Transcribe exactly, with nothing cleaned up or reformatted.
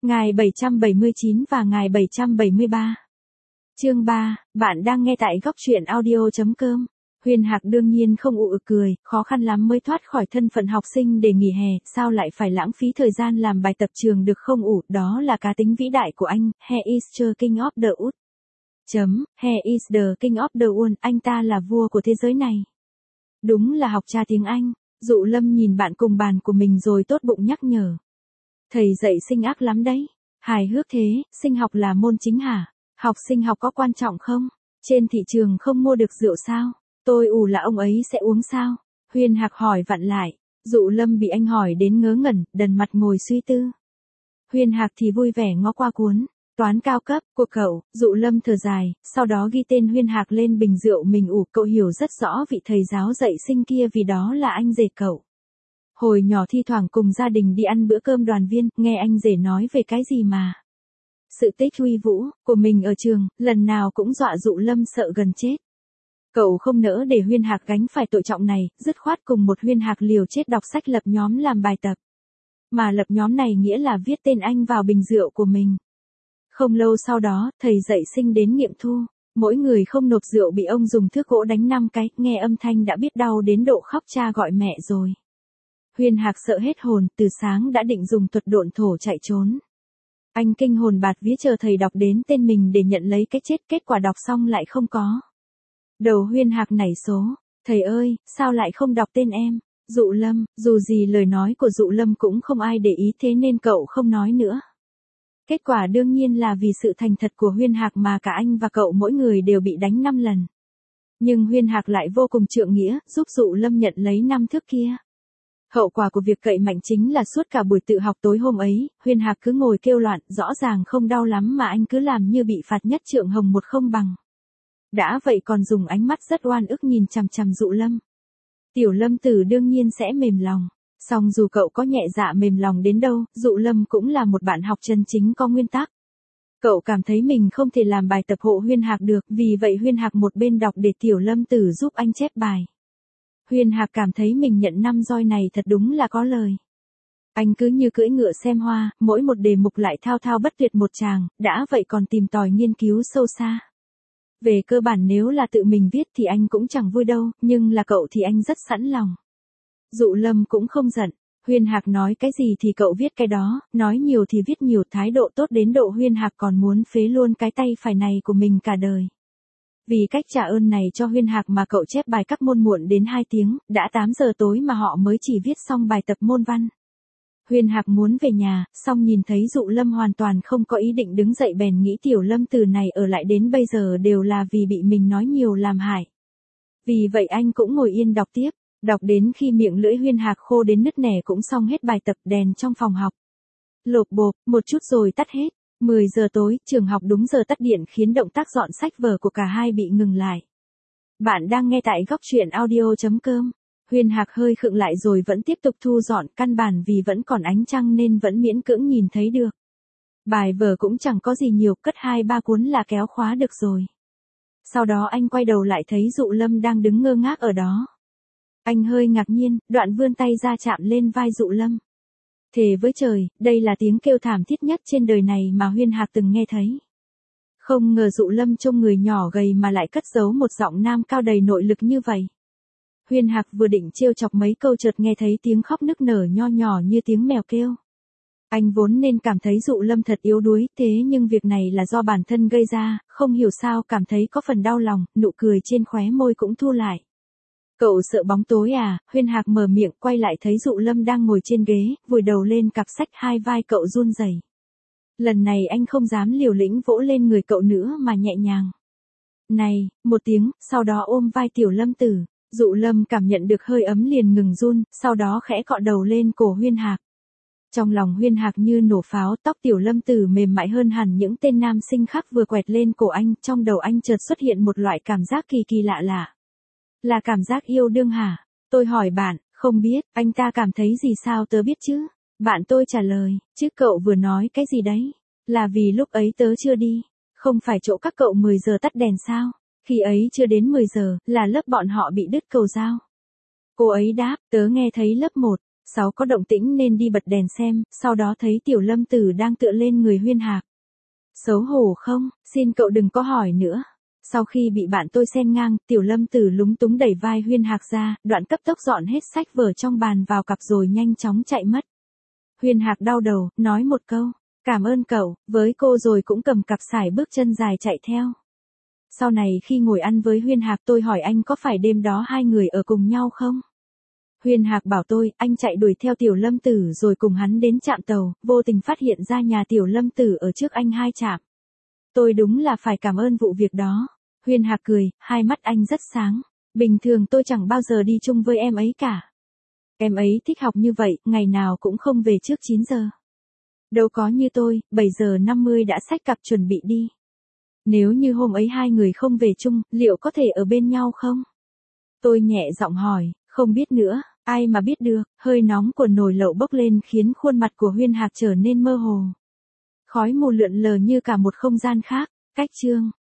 Ngày bảy trăm bảy mươi chín và ngày bảy trăm bảy mươi ba. Chương ba, bạn đang nghe tại góc truyện audio chấm com. Huyền Hạc đương nhiên không ụ cười, khó khăn lắm mới thoát khỏi thân phận học sinh để nghỉ hè, sao lại phải lãng phí thời gian làm bài tập trường được không ụ, đó là cá tính vĩ đại của anh, he is the king of the wood. Chấm, he is the king of the world, anh ta là vua của thế giới này. Đúng là học cha tiếng Anh, Dụ Lâm nhìn bạn cùng bàn của mình rồi tốt bụng nhắc nhở. Thầy dạy sinh ác lắm đấy. Hài hước thế, sinh học là môn chính hả? Học sinh học có quan trọng không? Trên thị trường không mua được rượu sao? Tôi ủ là ông ấy sẽ uống sao? Huyền Hạc hỏi vặn lại. Dụ Lâm bị anh hỏi đến ngớ ngẩn, đần mặt ngồi suy tư. Huyền Hạc thì vui vẻ ngó qua cuốn toán cao cấp của cậu. Dụ Lâm thở dài, sau đó ghi tên Huyền Hạc lên bình rượu mình ủ. Cậu hiểu rất rõ vị thầy giáo dạy sinh kia vì đó là anh rể cậu. Hồi nhỏ thi thoảng cùng gia đình đi ăn bữa cơm đoàn viên, nghe anh rể nói về cái gì mà. Sự tích huy vũ của mình ở trường, lần nào cũng dọa Dụ Lâm sợ gần chết. Cậu không nỡ để Huyền Hạc gánh phải tội trọng này, dứt khoát cùng một Huyền Hạc liều chết đọc sách lập nhóm làm bài tập. Mà lập nhóm này nghĩa là viết tên anh vào bình rượu của mình. Không lâu sau đó, thầy dạy sinh đến nghiệm thu. Mỗi người không nộp rượu bị ông dùng thước gỗ đánh năm cái, nghe âm thanh đã biết đau đến độ khóc cha gọi mẹ rồi. Huyền Hạc sợ hết hồn, từ sáng đã định dùng thuật độn thổ chạy trốn. Anh kinh hồn bạt vía chờ thầy đọc đến tên mình để nhận lấy cái chết, kết quả đọc xong lại không có. Đầu Huyền Hạc nảy số, thầy ơi, sao lại không đọc tên em? Dụ Lâm, dù gì lời nói của Dụ Lâm cũng không ai để ý thế nên cậu không nói nữa. Kết quả đương nhiên là vì sự thành thật của Huyền Hạc mà cả anh và cậu mỗi người đều bị đánh năm lần. Nhưng Huyền Hạc lại vô cùng trượng nghĩa, giúp Dụ Lâm nhận lấy năm thước kia. Hậu quả của việc cậy mạnh chính là suốt cả buổi tự học tối hôm ấy, Huyền Hạc cứ ngồi kêu loạn, rõ ràng không đau lắm mà anh cứ làm như bị phạt nhất trượng hồng một không bằng. Đã vậy còn dùng ánh mắt rất oan ức nhìn chằm chằm Dụ Lâm. Tiểu Lâm Tử đương nhiên sẽ mềm lòng. Song dù cậu có nhẹ dạ mềm lòng đến đâu, Dụ Lâm cũng là một bạn học chân chính có nguyên tắc. Cậu cảm thấy mình không thể làm bài tập hộ Huyền Hạc được, vì vậy Huyền Hạc một bên đọc để Tiểu Lâm Tử giúp anh chép bài. Huyền Hạc cảm thấy mình nhận năm roi này thật đúng là có lời. Anh cứ như cưỡi ngựa xem hoa, mỗi một đề mục lại thao thao bất tuyệt một tràng, đã vậy còn tìm tòi nghiên cứu sâu xa. Về cơ bản nếu là tự mình viết thì anh cũng chẳng vui đâu, nhưng là cậu thì anh rất sẵn lòng. Dụ Lâm cũng không giận, Huyền Hạc nói cái gì thì cậu viết cái đó, nói nhiều thì viết nhiều, thái độ tốt đến độ Huyền Hạc còn muốn phế luôn cái tay phải này của mình cả đời. Vì cách trả ơn này cho Huyền Hạc mà cậu chép bài các môn muộn đến hai tiếng, đã tám giờ tối mà họ mới chỉ viết xong bài tập môn văn. Huyền Hạc muốn về nhà, xong nhìn thấy Dụ Lâm hoàn toàn không có ý định đứng dậy bèn nghĩ Tiểu Lâm Tử này ở lại đến bây giờ đều là vì bị mình nói nhiều làm hại. Vì vậy anh cũng ngồi yên đọc tiếp, đọc đến khi miệng lưỡi Huyền Hạc khô đến nứt nẻ cũng xong hết bài tập, đèn trong phòng học lộp bộp, một chút rồi tắt hết. mười giờ tối, trường học đúng giờ tắt điện khiến động tác dọn sách vở của cả hai bị ngừng lại. Bạn đang nghe tại góc truyện audio chấm com. Huyền Hạc hơi khựng lại rồi vẫn tiếp tục thu dọn, căn bản vì vẫn còn ánh trăng nên vẫn miễn cưỡng nhìn thấy được. Bài vở cũng chẳng có gì nhiều, cất hai ba cuốn là kéo khóa được rồi. Sau đó anh quay đầu lại thấy Dụ Lâm đang đứng ngơ ngác ở đó. Anh hơi ngạc nhiên, đoạn vươn tay ra chạm lên vai Dụ Lâm. Thề với trời, đây là tiếng kêu thảm thiết nhất trên đời này mà Huyền Hạc từng nghe thấy. Không ngờ Dụ Lâm trông người nhỏ gầy mà lại cất giấu một giọng nam cao đầy nội lực như vậy. Huyền Hạc vừa định trêu chọc mấy câu chợt nghe thấy tiếng khóc nức nở nho nhỏ như tiếng mèo kêu. Anh vốn nên cảm thấy Dụ Lâm thật yếu đuối, thế nhưng việc này là do bản thân gây ra, không hiểu sao cảm thấy có phần đau lòng, nụ cười trên khóe môi cũng thu lại. Cậu sợ bóng tối à? Huyền Hạc mở miệng, quay lại thấy Dụ Lâm đang ngồi trên ghế, vùi đầu lên cặp sách, hai vai cậu run rẩy. Lần này anh không dám liều lĩnh vỗ lên người cậu nữa mà nhẹ nhàng. Này, một tiếng, sau đó ôm vai Tiểu Lâm Tử. Dụ Lâm cảm nhận được hơi ấm liền ngừng run, sau đó khẽ cọ đầu lên cổ Huyền Hạc. Trong lòng Huyền Hạc như nổ pháo, tóc Tiểu Lâm Tử mềm mại hơn hẳn những tên nam sinh khác vừa quẹt lên cổ anh, trong đầu anh chợt xuất hiện một loại cảm giác kỳ kỳ lạ lạ. Là cảm giác yêu đương hả? Tôi hỏi bạn, không biết, anh ta cảm thấy gì sao tớ biết chứ? Bạn tôi trả lời, chứ cậu vừa nói cái gì đấy? Là vì lúc ấy tớ chưa đi, không phải chỗ các cậu mười giờ tắt đèn sao? Khi ấy chưa đến mười giờ, là lớp bọn họ bị đứt cầu dao. Cô ấy đáp, tớ nghe thấy lớp một, Sáu có động tĩnh nên đi bật đèn xem, sau đó thấy Tiểu Lâm Tử đang tựa lên người Huyên Hạc. Xấu hổ không, xin cậu đừng có hỏi nữa. Sau khi bị bạn tôi xen ngang, Tiểu Lâm Tử lúng túng đẩy vai Huyên Hạc ra, đoạn cấp tốc dọn hết sách vở trong bàn vào cặp rồi nhanh chóng chạy mất. Huyên Hạc đau đầu, nói một câu, cảm ơn cậu, với cô rồi cũng cầm cặp sải bước chân dài chạy theo. Sau này khi ngồi ăn với Huyên Hạc tôi hỏi anh có phải đêm đó hai người ở cùng nhau không? Huyên Hạc bảo tôi, anh chạy đuổi theo Tiểu Lâm Tử rồi cùng hắn đến trạm tàu, vô tình phát hiện ra nhà Tiểu Lâm Tử ở trước anh hai trạm. Tôi đúng là phải cảm ơn vụ việc đó. Huyên Hạc cười, hai mắt anh rất sáng. Bình thường tôi chẳng bao giờ đi chung với em ấy cả. Em ấy thích học như vậy, ngày nào cũng không về trước chín giờ. Đâu có như tôi, bảy giờ năm mươi đã xách cặp chuẩn bị đi. Nếu như hôm ấy hai người không về chung, liệu có thể ở bên nhau không? Tôi nhẹ giọng hỏi, không biết nữa, ai mà biết được, hơi nóng của nồi lẩu bốc lên khiến khuôn mặt của Huyên Hạc trở nên mơ hồ. Khói mù lượn lờ như cả một không gian khác, cách chương.